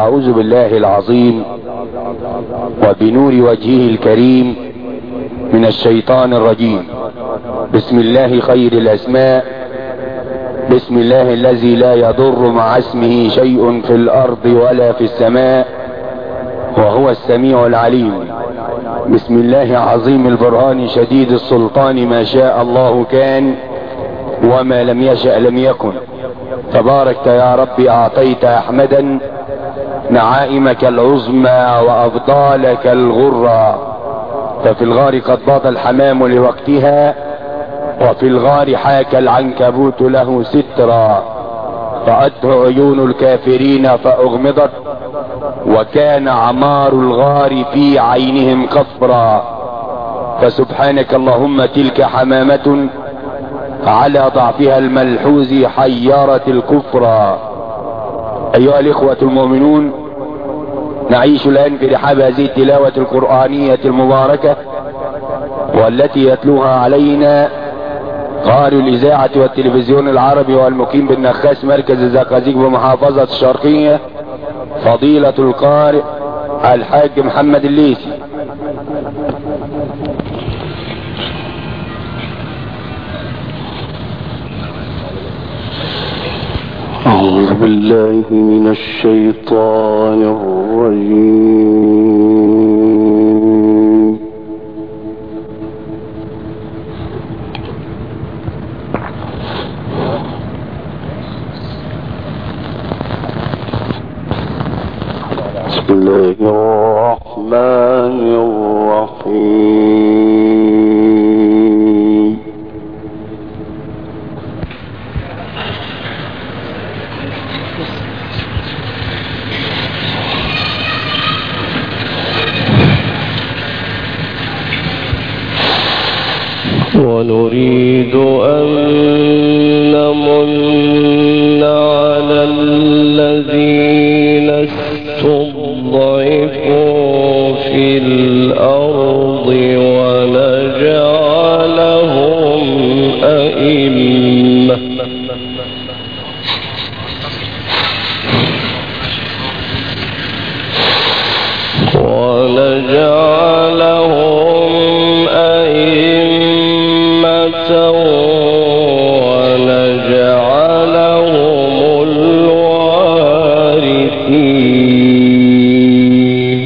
أعوذ بالله العظيم وبنور وجهه الكريم من الشيطان الرجيم. بسم الله خير الأسماء، بسم الله الذي لا يضر مع اسمه شيء في الأرض ولا في السماء وهو السميع العليم. بسم الله عظيم البرهان شديد السلطان، ما شاء الله كان وما لم يشأ لم يكن. تباركت يا رب أعطيت أحمدا نعائمك العظمى وأفضالك الغرى، ففي الغار قد باط الحمام لوقتها، وفي الغار حاك العنكبوت له سترا، رأته عيون الكافرين فأغمضت، وكان عمار الغار في عينهم قفرا. فسبحانك اللهم تلك حمامة على ضعفها الملحوظ حيرت الكفرا. أيها الإخوة المؤمنون، نعيش الآن في رحاب هذه التلاوة القرآنية المباركة، والتي يتلوها علينا قارئ الإذاعة والتلفزيون العربي والمقيم بالنخاس مركز الزقازيق بمحافظة الشرقية، فضيلة القارئ الحاج محمد الليثي. أعوذ بالله من الشيطان الرجيم. بسم الله الرحمن الرحيم. ونريد أن نمن على الذين استضعفوا في الأرض ونجعلهم أئمة ونجعلهم الوارثين.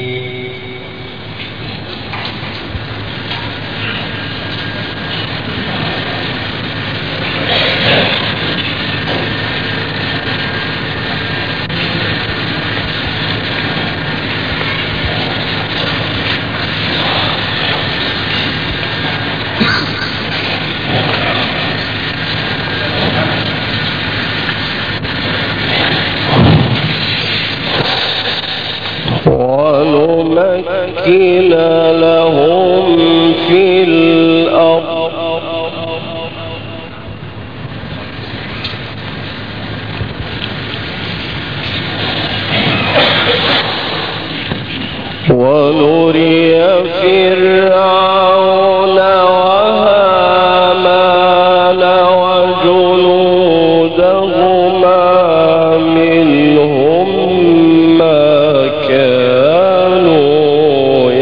ونمكن لهم في الأرض ونري فرعون وهامان وجنودهما منهم ما كانوا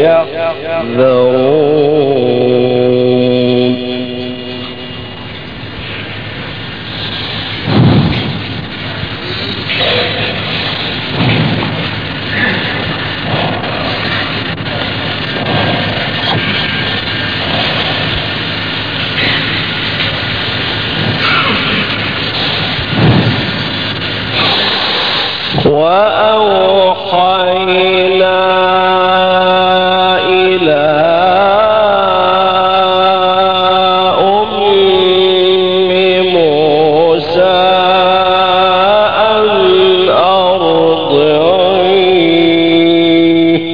يحذرون. وأوحينا إلى أم موسى أن أرضعيه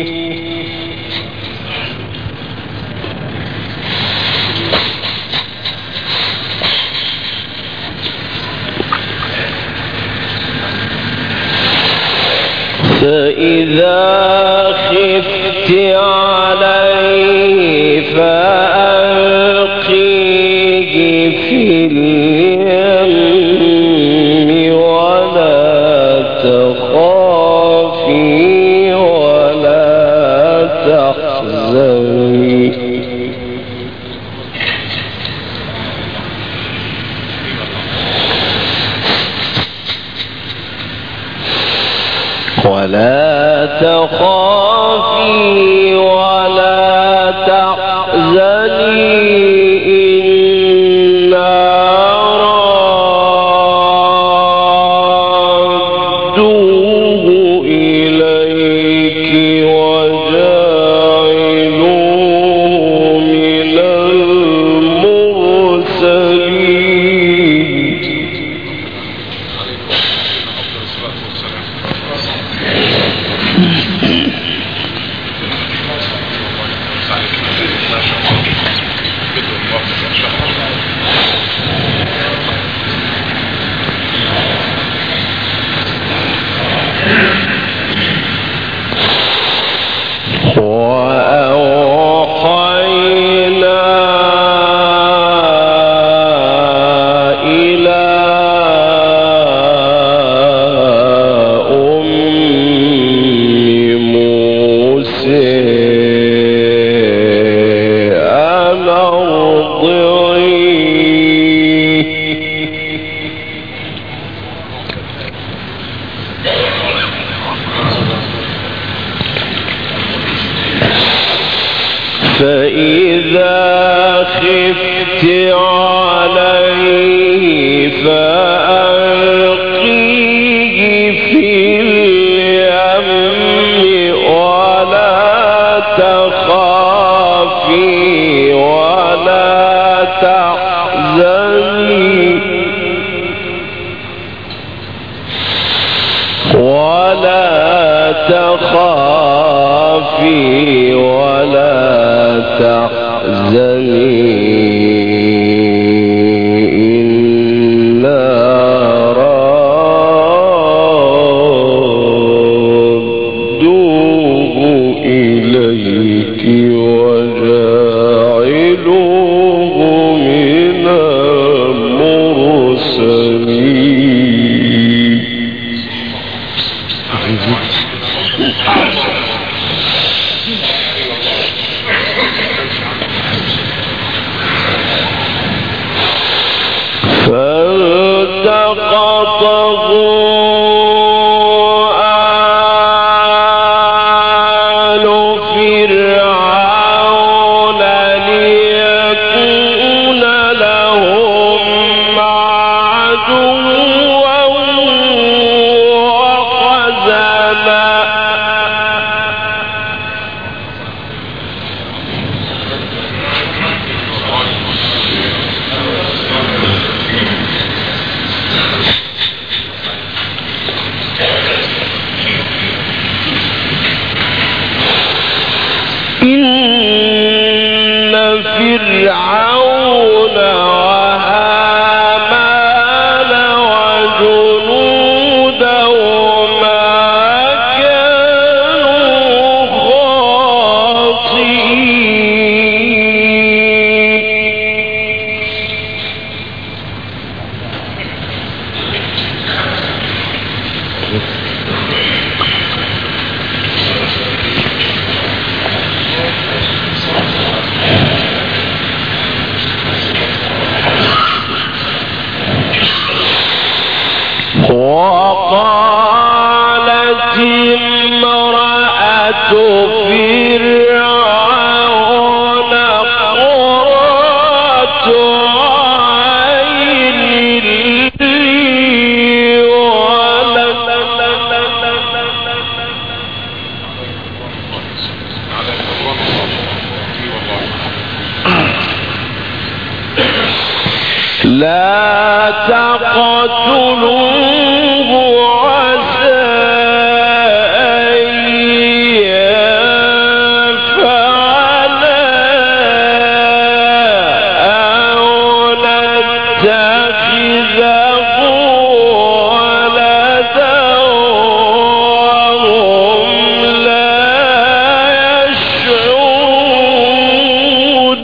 فإذا خفت عليه فألقيه في اليم ولا تخافي ولا تخافي ولا تحزني إنا ردوه إليك وجاعلوه من المرسلين. وأوحينا إلى أم موسى أن أرضعيه فإذا خفت عليه فألقيه في اليم ولا تخافي ولا تحزني ولا تحزني إنا ردوه إليك وجاعلوه من المرسلين. فالتقطه آل فرعون ليكون لهم عدوا وحزنا. إن فرعون وهامان وجنودهما كانوا وقالت امرأة فرعون قرة عين لي ولك. لا تقتلوه عسى أن ينفعنا أو نتخذه ولدا وهم لا يشعرون.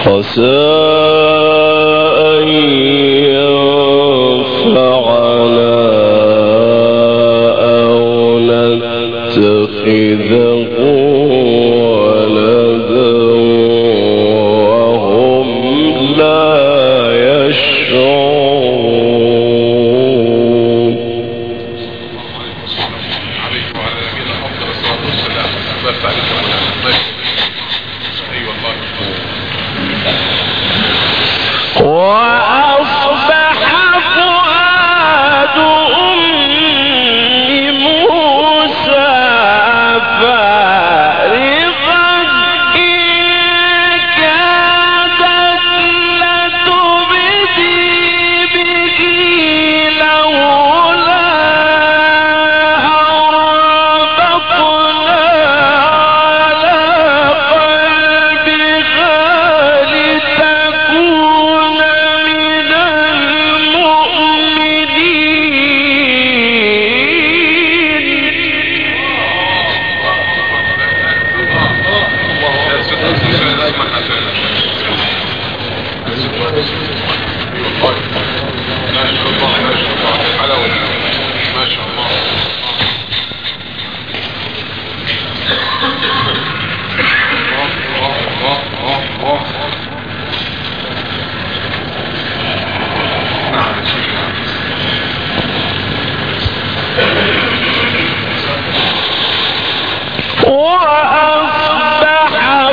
عسى أن ينفعنا أو نتخذه ولدا وهم لا يشعرون. عليه وعلى نبينا أفضل الصلاة والسلام. بارك عليك وعلى وأصبح فؤاد أم موسى فارغا إن كادت لتبدي به لولا أربطنا على قلبها لتكون من وأصبح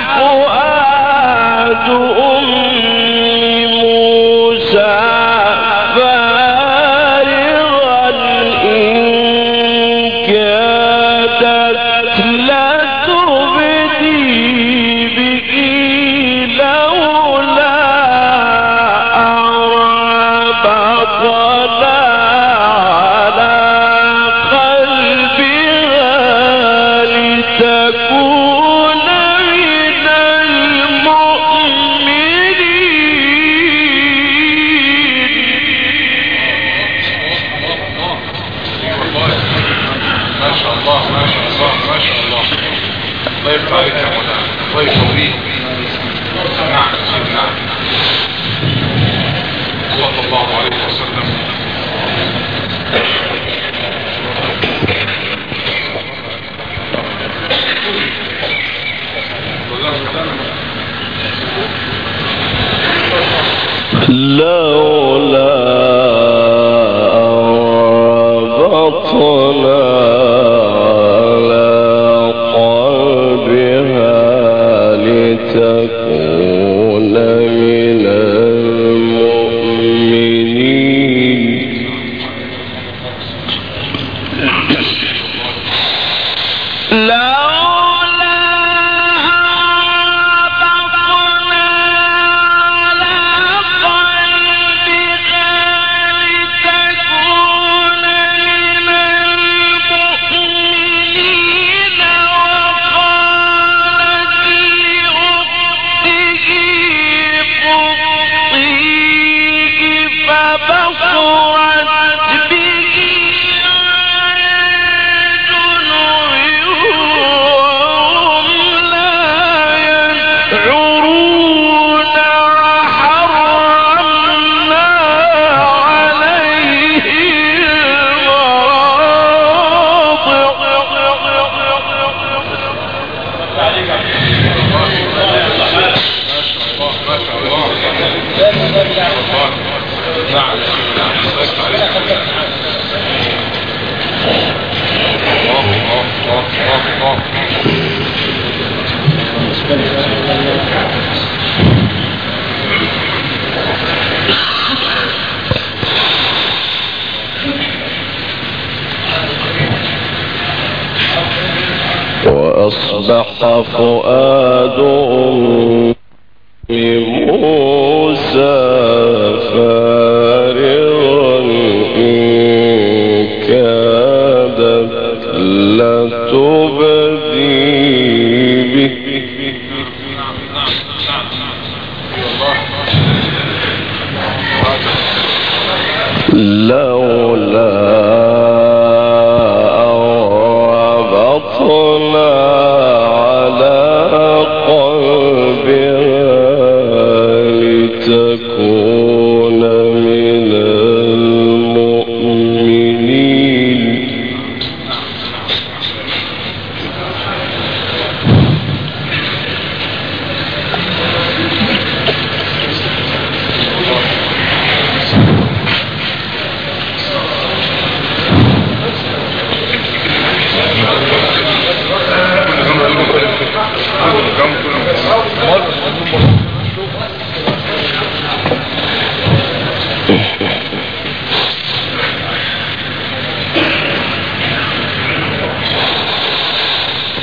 فؤاد أم موسى فارغا إن كادت لتبدي به لولا أربطنا على قلبها لتكون من المؤمنين. ما شاء الله ما شاء الله ما شاء الله. الله يفتح عليك يا مولانا. الله يقويك. نعم نعم. صلى الله عليه وسلم. لولا أربطنا على قلبها لتكون من المؤمنين. وأصبح فؤاد أم موسى فارغا إن كادت لتبدي به لولا أربطنا على قلبها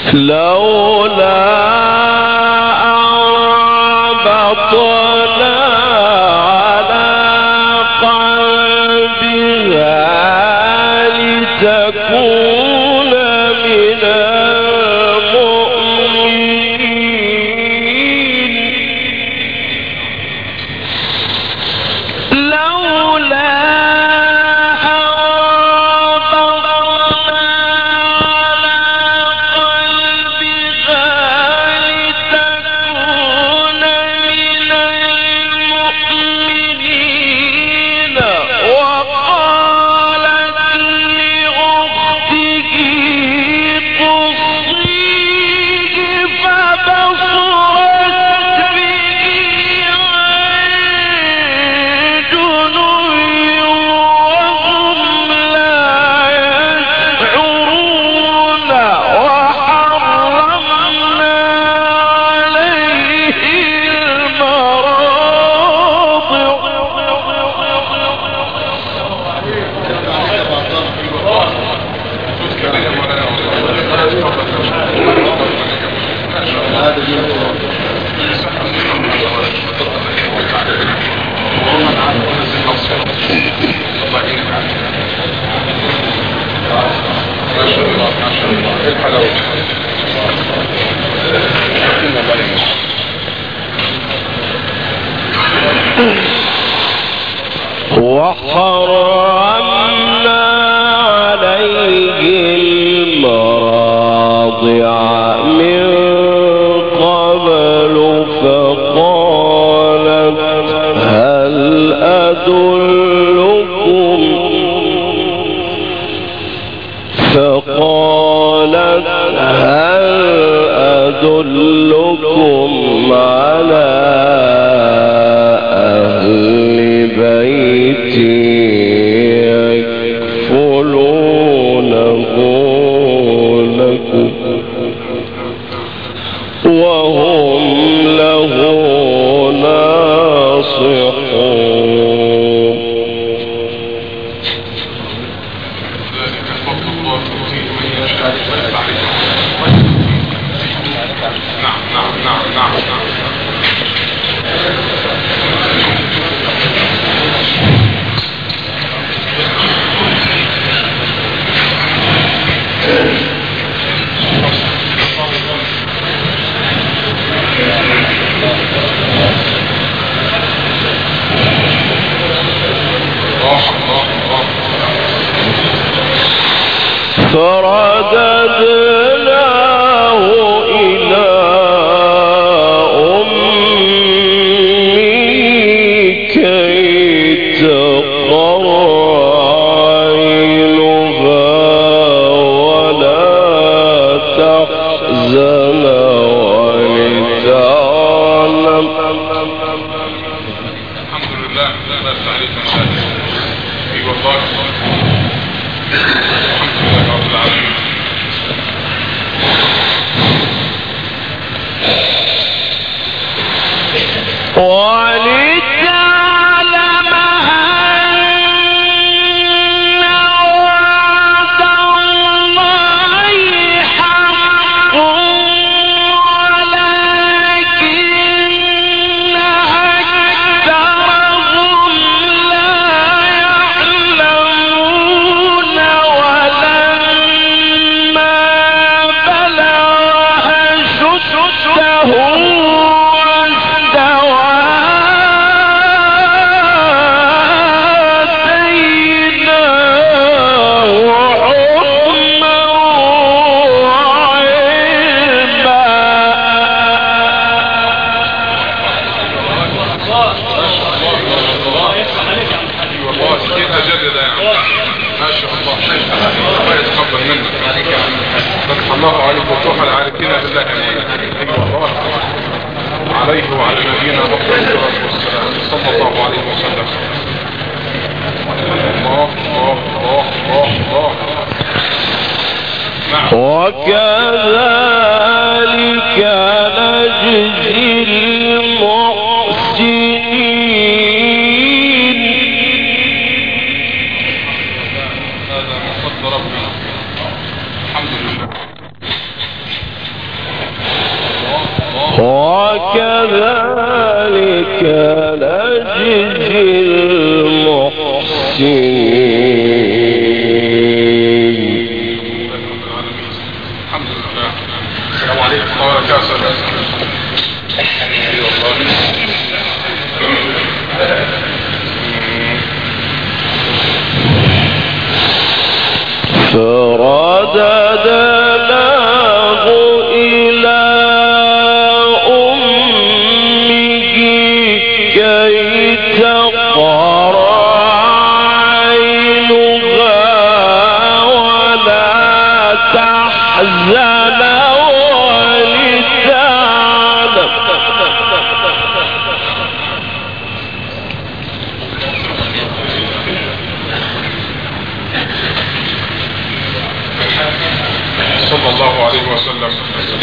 لولا أربطنا على قلبها لتكون من المؤمنين لولا وحرمنا عليه المراضع من قبل فقالت هل أدلكم على أهل بيتي يكفلونه لكم وهم له ناصحون. نعم. فرددناه إلى أمه كي تقر عينها ولا تحزن ولتعلم. الحمد لله لا تعريف اي والله رب العالمين. ولتعلم أن وعد الله حق ولكن أكثرهم لا يعلمون. ولما بلغ أشده الله عليك وفتوح العارفين بالله عليه وعلى نبينا محمد صلى الله عليه وسلم. الله. وكذلك نجزي المحسنين. هذا من فضل ربنا الحمد لله. وكذلك نجزي المحسنين. الحمد لله. السلام عليكم ورحمة الله وبركاته. فرددناه إلى أمه كي تقر عينها ولا تحزن ولتعلم صلى الله عليه وسلم.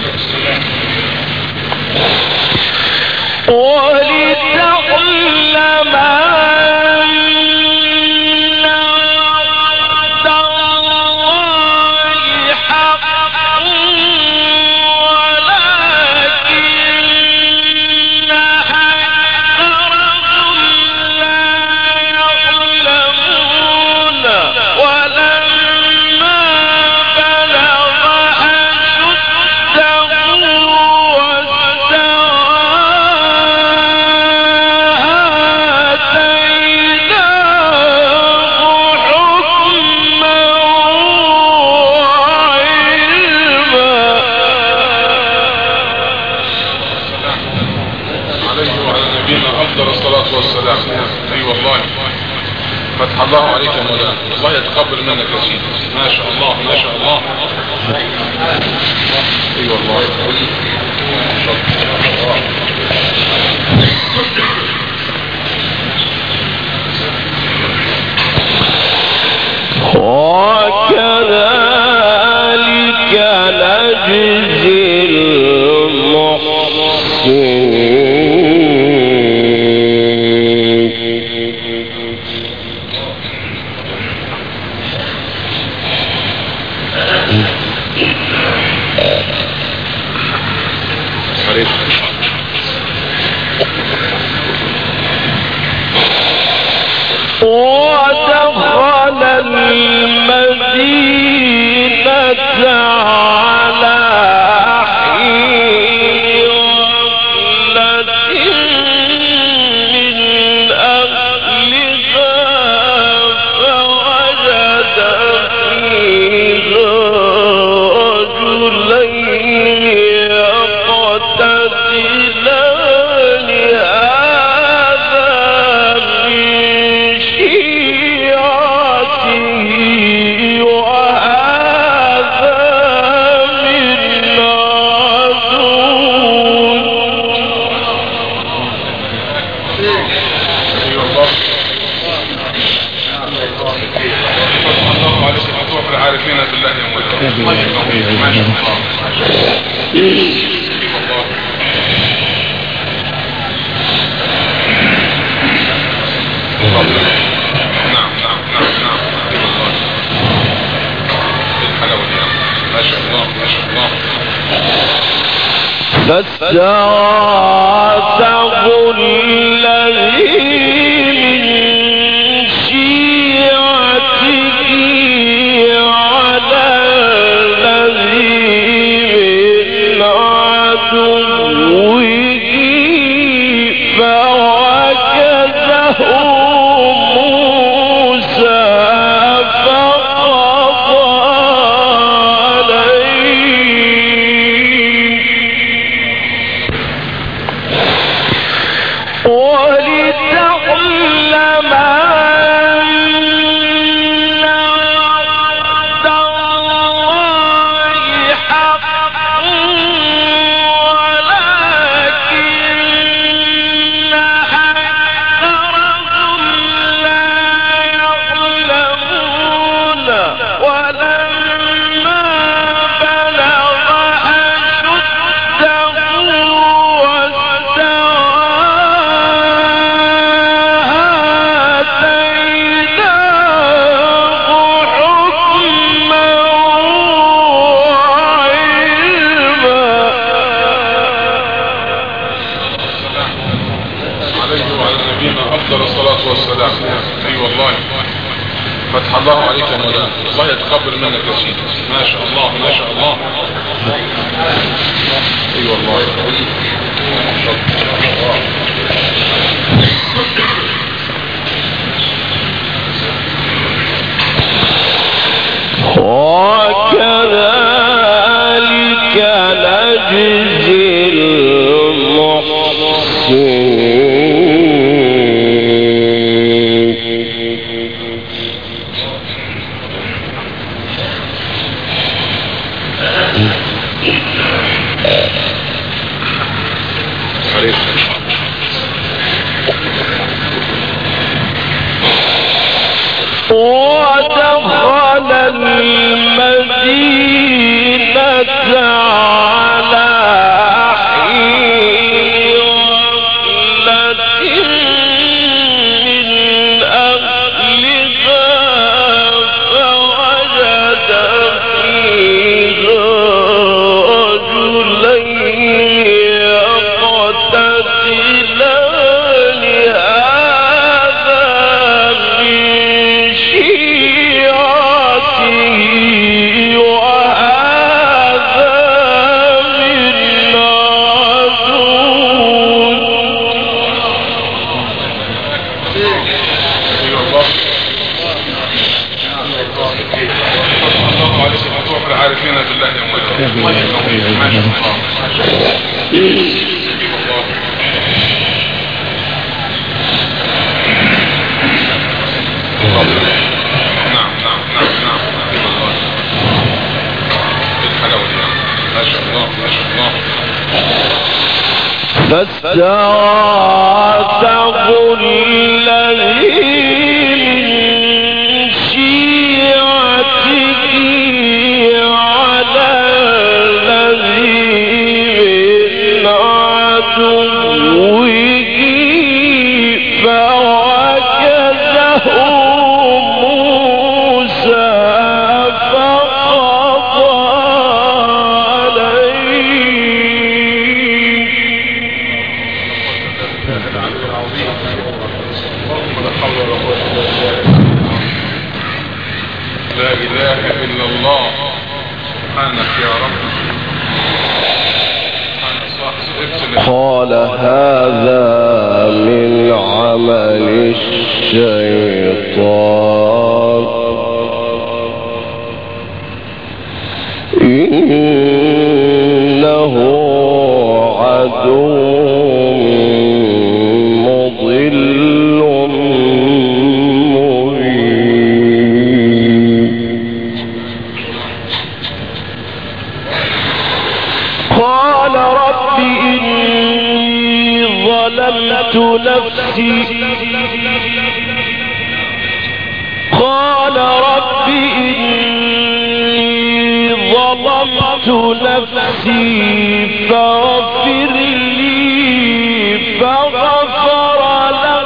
ولتعلم والسلام. اي والله فتح الله عليك يا مولانا، الله يتقبل منك يا سيدي. ما شاء الله ما شاء الله. اي والله وكذلك نجزي المحسنين. ودخل المدينة على حين غفلة من أهلها فوجد فيها رجلين يقتتلان عارفين بالله يا مولانا. ما شاء الله. نعم نعم نعم نعم. الحلاوة دي ما شاء الله ما شاء الله. فاستغاثه الذي من شيعته على الذي من عدوه فوكزه موسى فقضى عليه والسلام. اي والله فتح الله عليك يا مولانا، الله يتقبل منك يا سيدي. ما شاء الله ما شاء الله. اي والله وكذلك نجزي ودخل المدينة على حين غفلة من أهلها فوجد فيها رجلين يقتتلان هذا من شيعته وهذا من عدوه. الله عليك فتوح العارفين بالله يا مولانا. ما شاء الله. نعم نعم نعم نعم. الحلاوة دي ما شاء الله ما شاء الله. فاستغاثه الذي من شيعته على الذي من عدوه فوكزه موسى فقضى عليه. لا إله إلا الله. سبحانك يا رب. قال هذا من عمل الشيطان إنه عدو مضل مبين. قال رب إني ظلمت نفسي. قال رب إني ظلمت نفسي فاغفر لي فغفر له.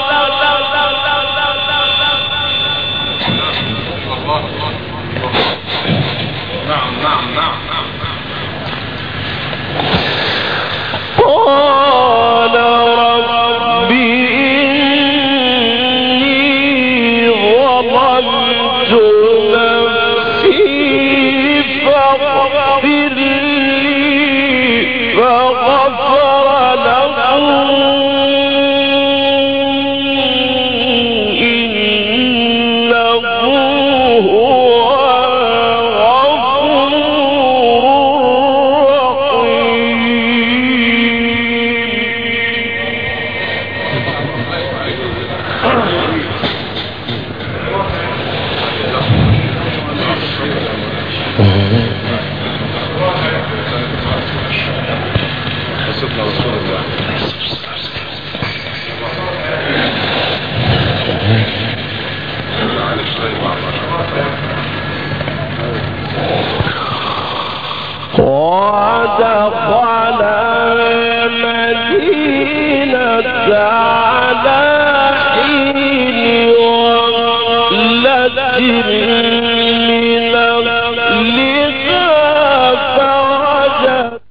نعم نعم نعم نعم. قال رب إني ظلمت نفسي فاغفر لي فغفر له إنه هو الغفور قصدنا رسول الله. ودخل المدينة على حين غفلة من أهلها فوجد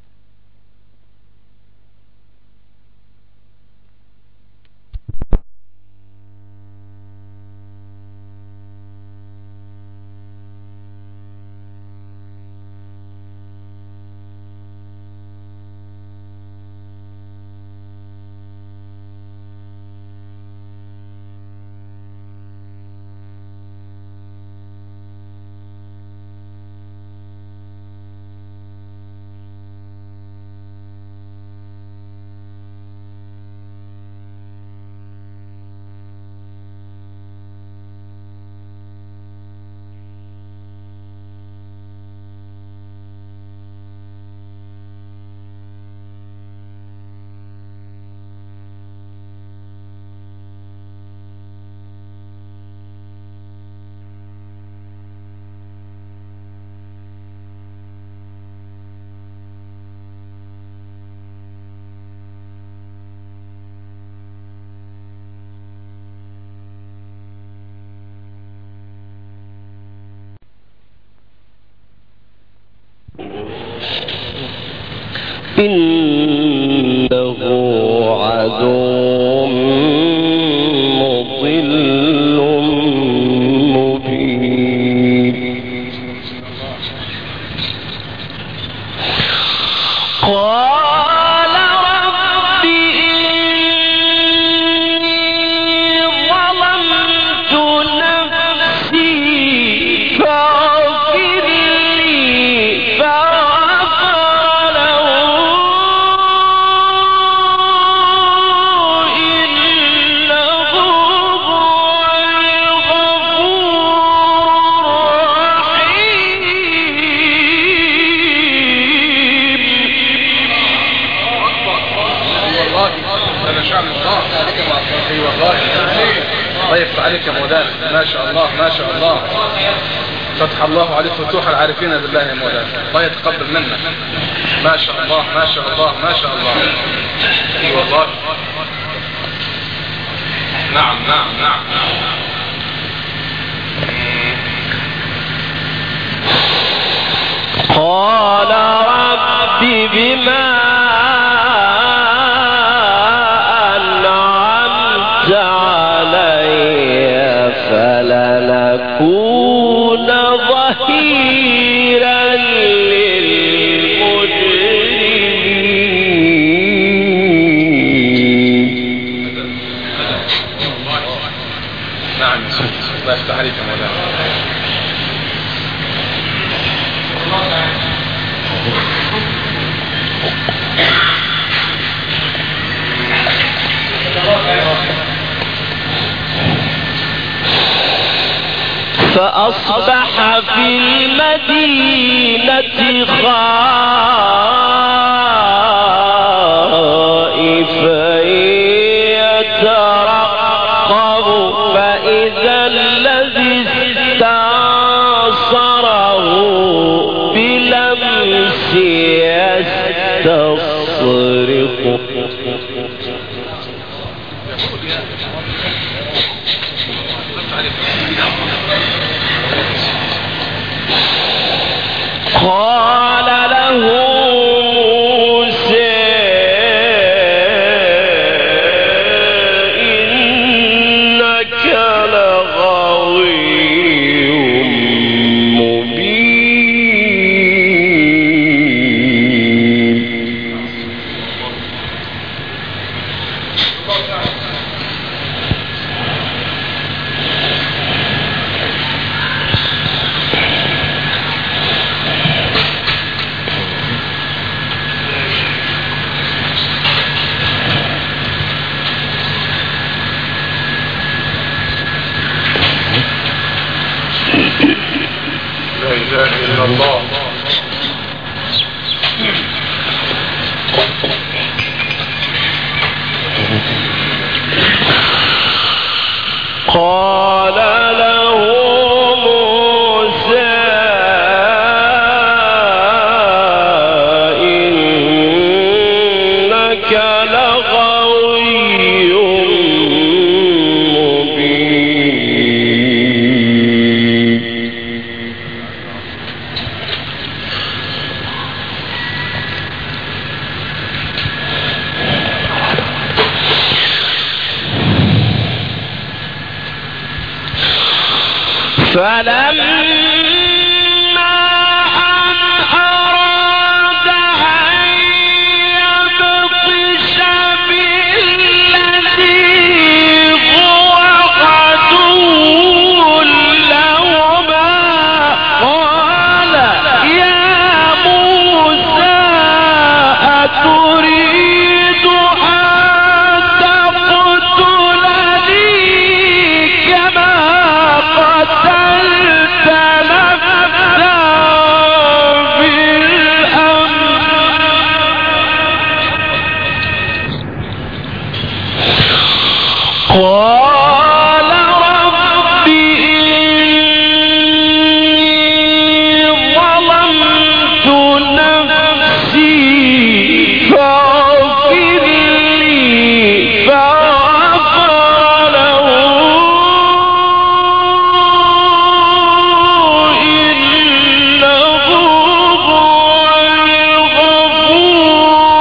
إنه عدو مضل مبين قال رب إني ظلمت نفسي فاغفر لي فغفر له إنه هو الغفور الله يفتح عليك يا مولانا، ما شاء الله ما شاء الله، فتح الله عليك فتوح العارفين بالله يا مولانا، الله يتقبل منك، ما شاء الله ما شاء الله ما شاء الله. اي والله، نعم نعم نعم. قال رب بما أنعمت علي فلنكون ظهيرا للمجرمين. نعم الله يفتح عليك يا مولانا. فأصبح في المدينة خائفا يترقب فإذا الذي استنصره بلمس يستصرخه. قال له موسى إنك لغوي مبين. لا إله إلا الله. قال له موسى إنك لغوي مبين. فلما أن أراد أن يبطش بالذي هو عدو لهما قال يا موسى أتريد أن تقتلني كما قتلت نفسا بالأمر قال رب إني ظلمت نفسي فاغفر لي فغفر له إنه هو الغفور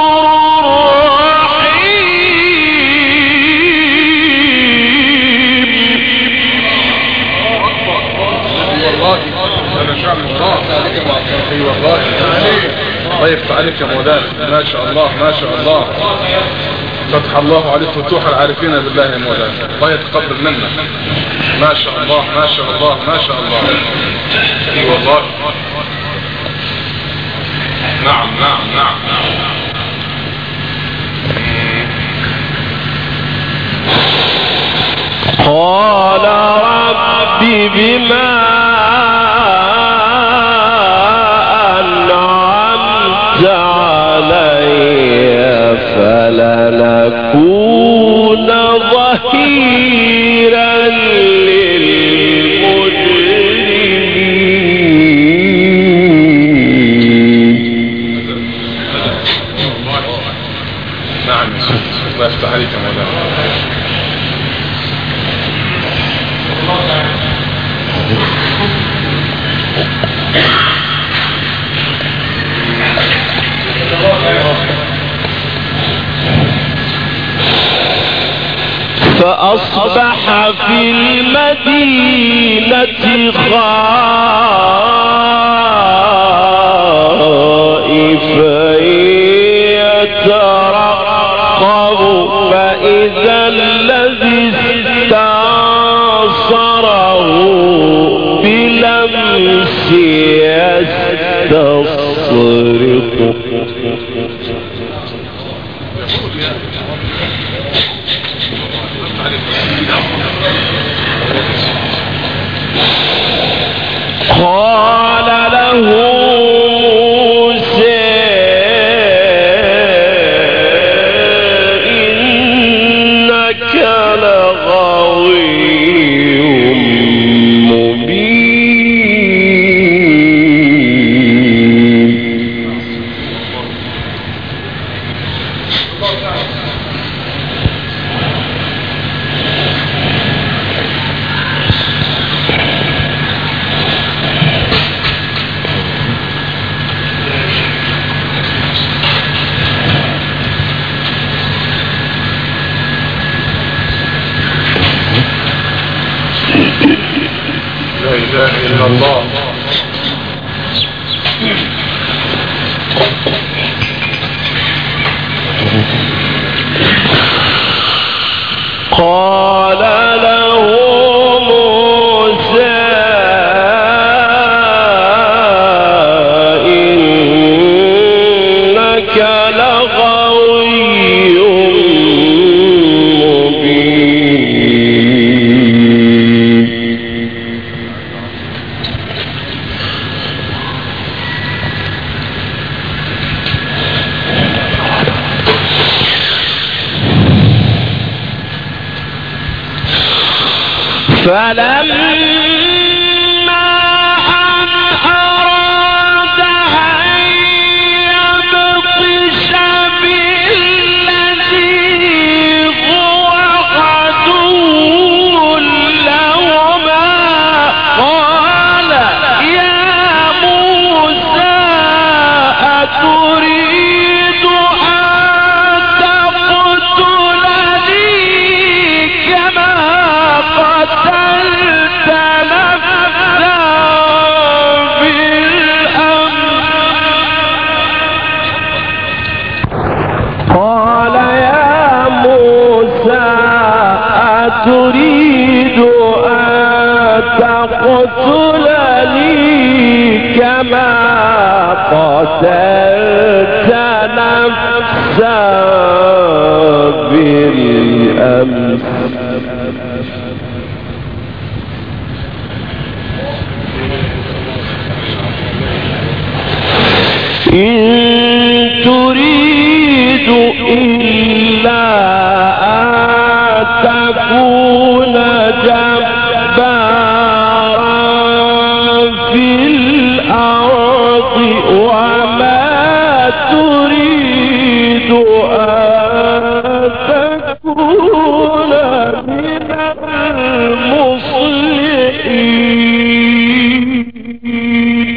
يفتح عليك يا مولانا، ما شاء الله ما شاء الله، فتح الله عليك فتوح العارفين بالله يا مولانا، الله يتقبل منا، ما شاء الله ما شاء الله ما شاء الله. اي والله، نعم نعم نعم. قال رب بما أنعمت علي فلنكون ظهيرا للمجرمين. نعم الله يفتح عليك يا مولانا. فأصبح في المدينة خائفا يترقب فإذا الذي استنصره بلمس يستصرخ. قال له موسى إنك لغوي مبين. لا إله إلا الله. قال له موسى إنك لغوي مبين. فلما أن أراد أن يبطش بالذي هو عدو لهما قال يا موسى أتريد أن تقتلني كما قتلت نفسا بالأمس. قال يا موسى أتريد أن تقتلني كما قتلت نفسا بالأمس. إن تريد إلا أن تكون جبارا في الأرض وما تريد أن تكون من المصلحين.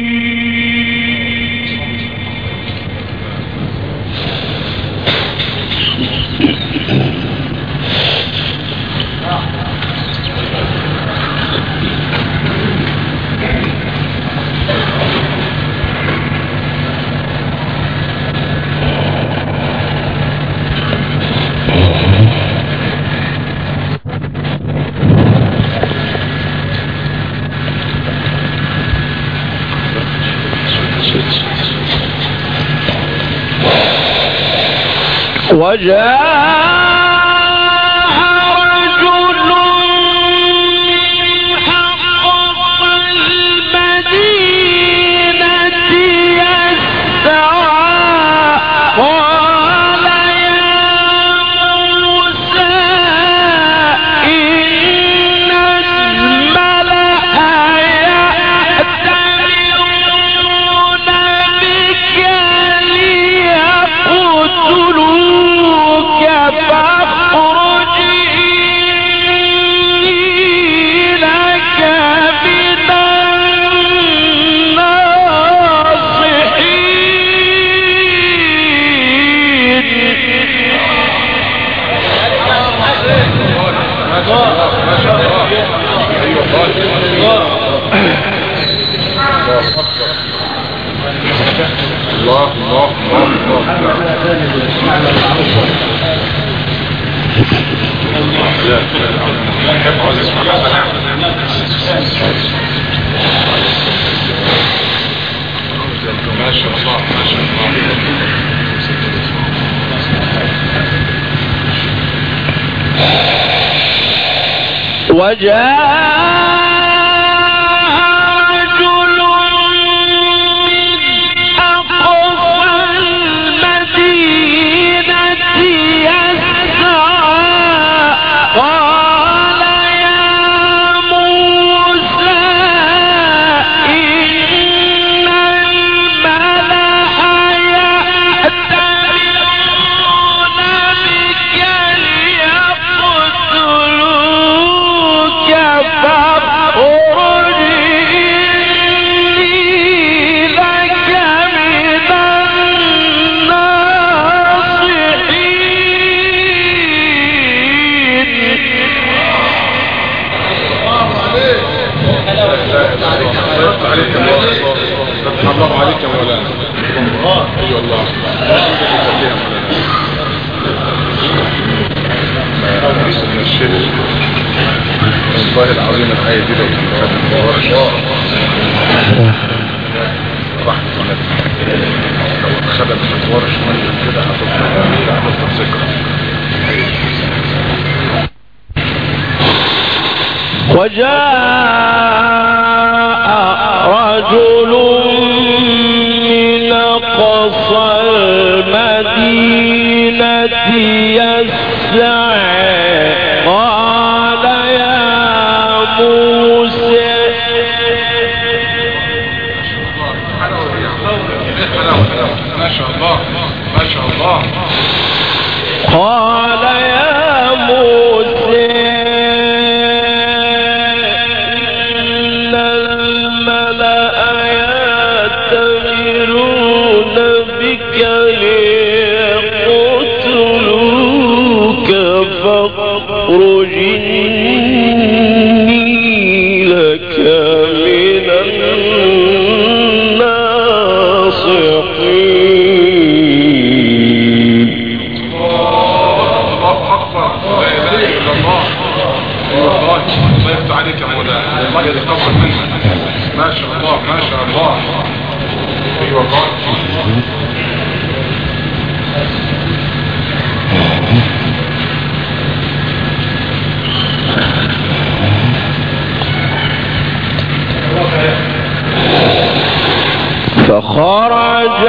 فخرج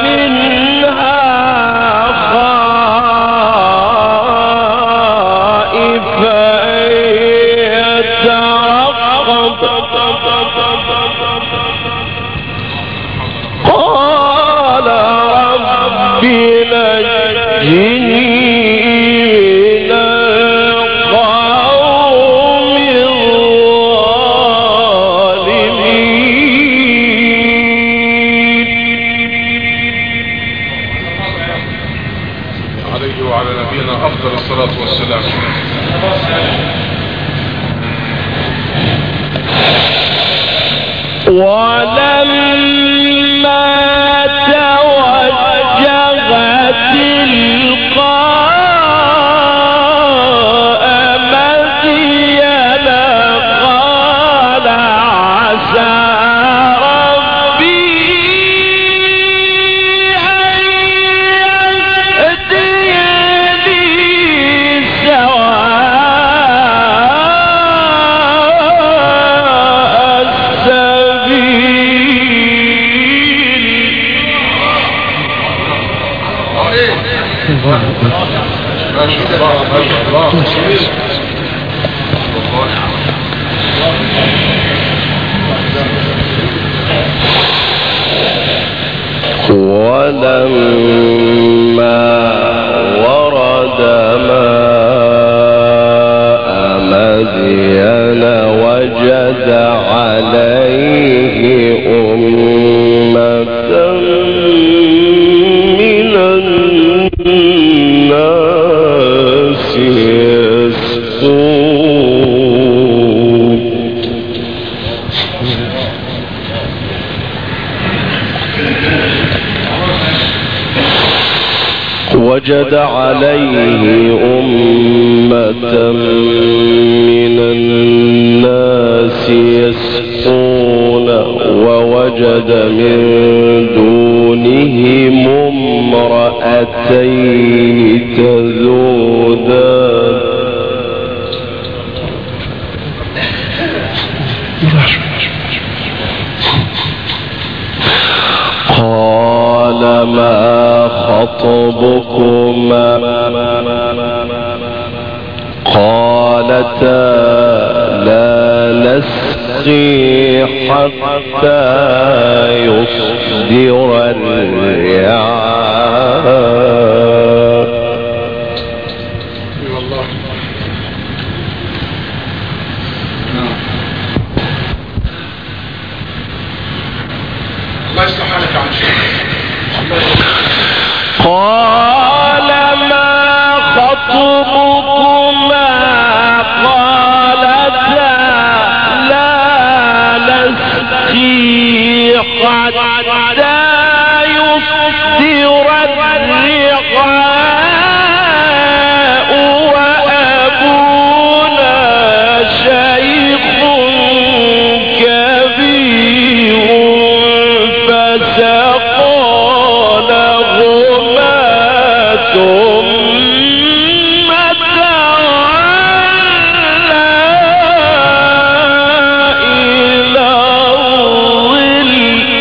منها خائفا يترقب قال رب نجني أفضل الصلاة والسلام. ولما توجه تلقاء مدين قال عسى ربي أن يهديني ما شاء الله ما شاء الله. ولما ورد ماء مدين وجد عليه أمة من الناس يسقون. وجد عليه أمة من الناس يسقون ووجد من دونهم امرأتين تذودان قال ما خطبكما قالتا لا نسقي حتى يصدر الرعاء. الله يصلح حالك عن شيء. قال ما خطبكما قالتا لا نسقي حتى يصدر الرعاء وأبونا شيخ كبير فسقى لهما ثم تولى إلى الظل.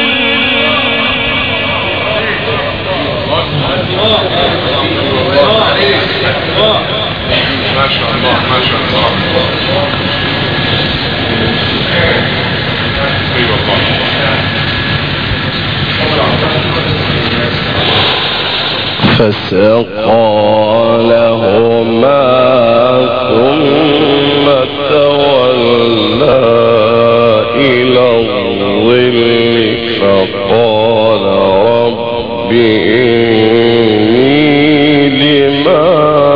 ما شاء الله ما شاء الله. ايوه الله. فسقى لهما ثم تولى إلى الظل فقال رب إني لما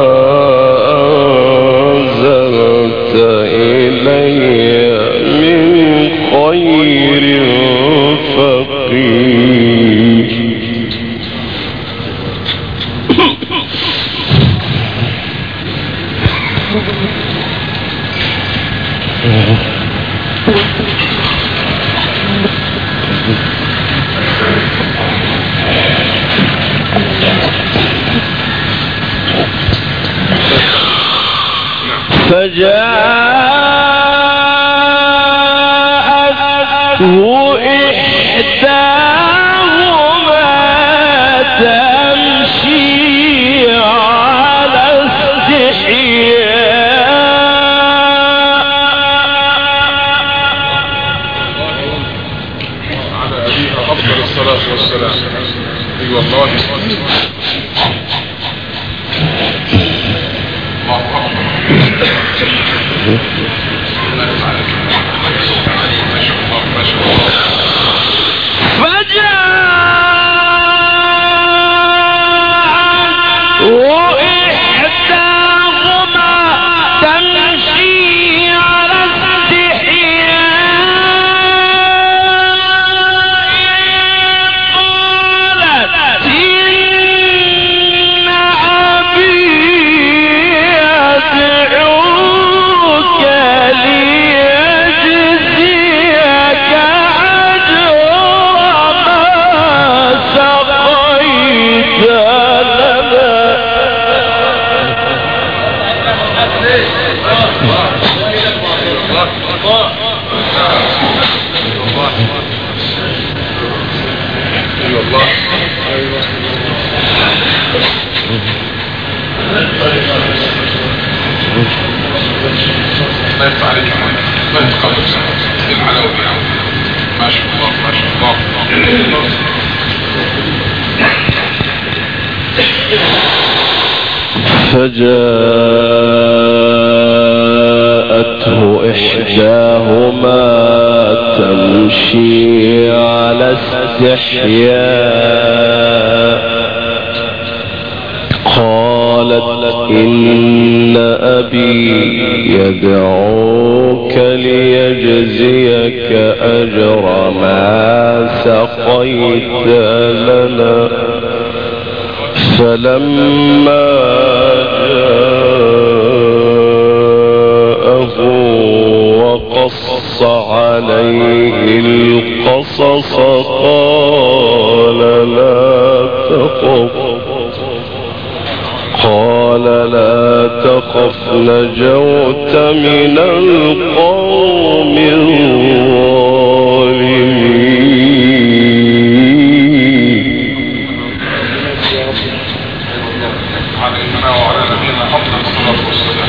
أنزلت إلي من خير فقير. فجاءته إحداهما تمشي على استحياء على أبيها أفضل الصلاة والسلام. أيوة الله. وإحداهما تمشي على استحياء قالت إن أبي يدعوك ليجزيك أجر ما سقيت لنا. الله يفتح عليك يا مهندس. الله يتقبل سنة العلوي يا عم. ما شاء الله ما شاء الله. فجاءته إحداهما تمشي على استحياء قالت إن أبي يدعوك ليجزيك أجر ما سقيت لنا. فلما جاءه وقص عليه القصص قال لا تخف نجوت من القوم الظالمين. علينا وعلى نبينا أفضل الصلاة والسلام.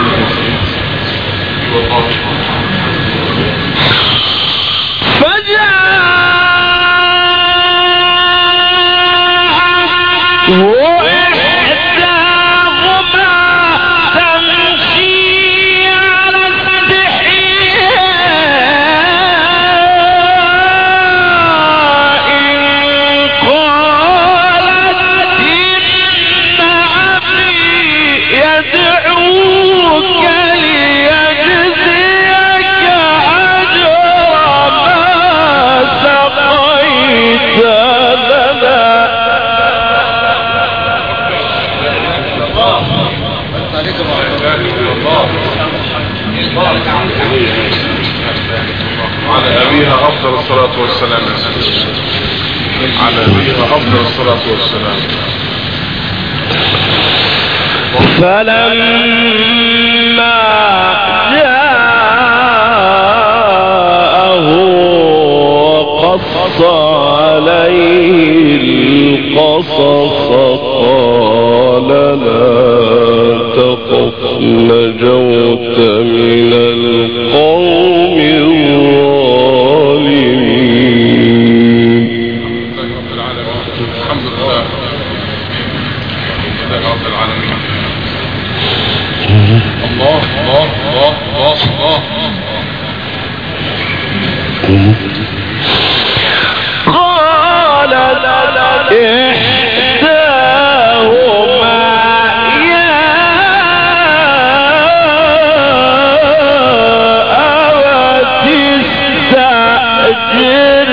على نبينا أفضل الصلاة والسلام. على نبينا أفضل الصلاة والسلام. فلما جاءه وقص عليه القصص قال لا تخف نجوت من القوم الظالمين. الحمد لله رب العالمين. الله الله الله الله الله. قال إحداهما يا أبت استأجر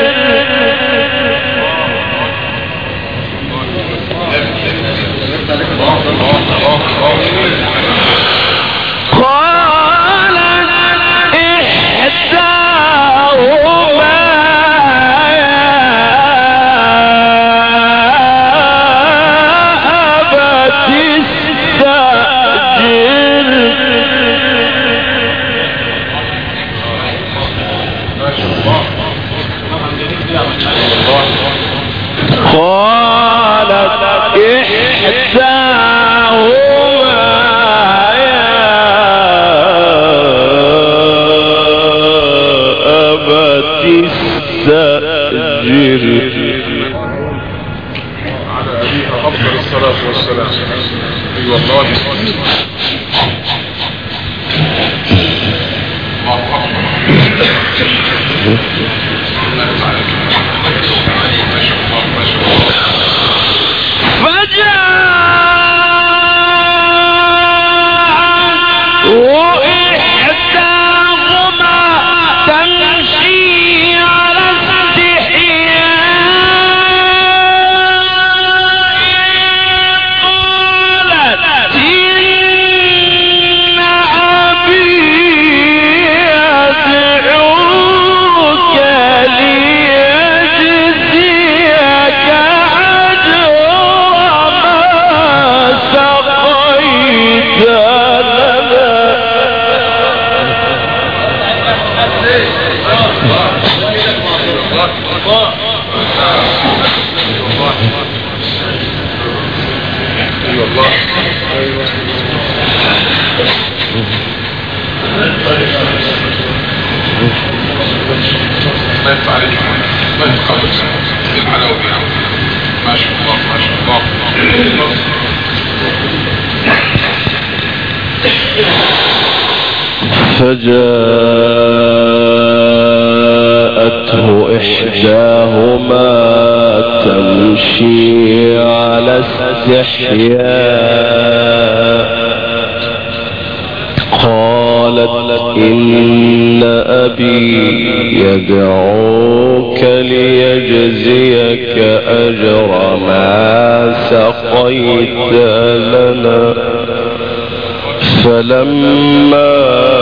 على أبيها أفضل الصلاة والسلام. أي والله. الله أكبر. الله يفتح عليك الله يتقبل الحلاوه دي ما شاء الله ما شاء الله. فجاءته إحداهما تمشي على استحياء قالت إن أبي يدعوك ليجزيك أجر ما سقيت لنا. فلما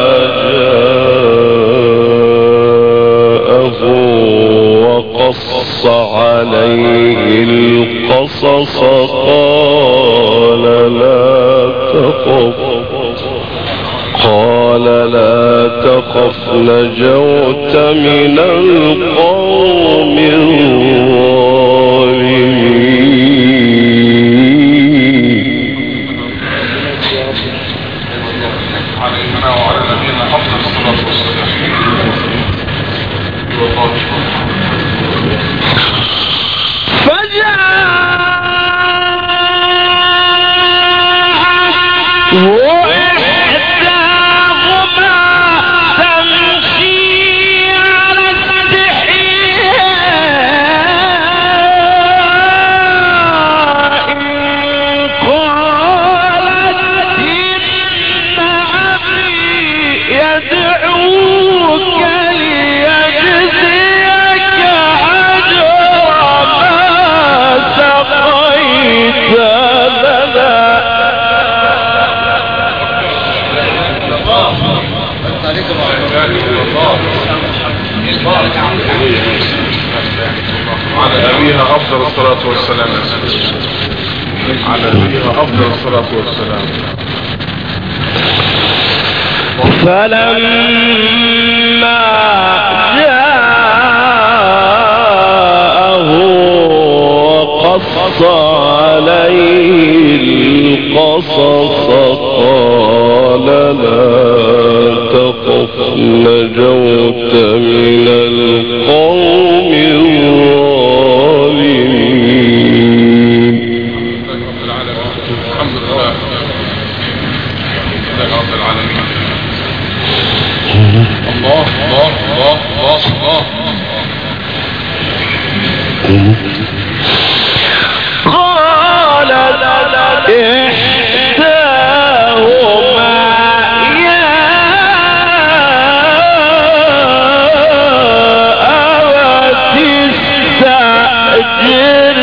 جاءه وقص عليه القصص قال لا تخف نجوت من القوم على نبينا أفضل الصلاة والسلام. على نبينا أفضل الصلاة والسلام. فلما جاءه وقص عليه القصص قال لا تخف نجوت من القوم الظالمين. الحمد لله رب العالمين. الله الله الله الله الله. قال إحداهما يا أبت استأجر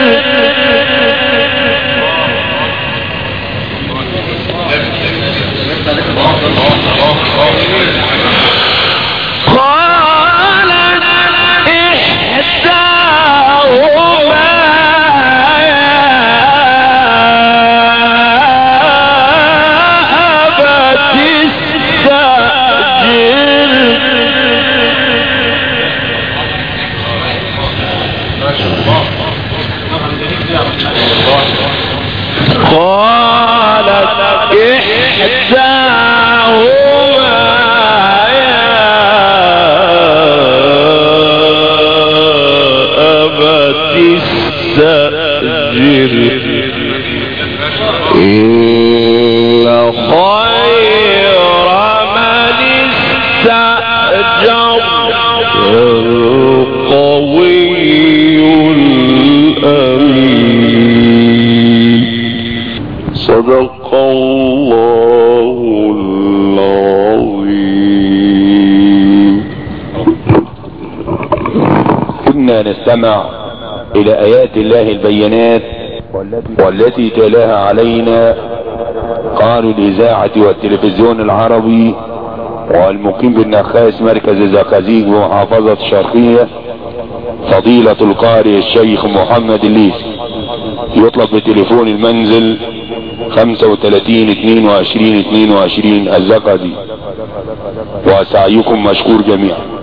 صدق الله العظيم. كنا نستمع إلى آيات الله البينات والتي تلاها علينا قانون الإذاعة والتلفزيون العربي والمقيم بالنخاس مركز زقازيق بمحافظة الشرقية فضيلة القارئ الشيخ محمد الليثي. يطلب بتليفون المنزل 35 22 22 الزقازيق. وسعيكم مشكور جميعا.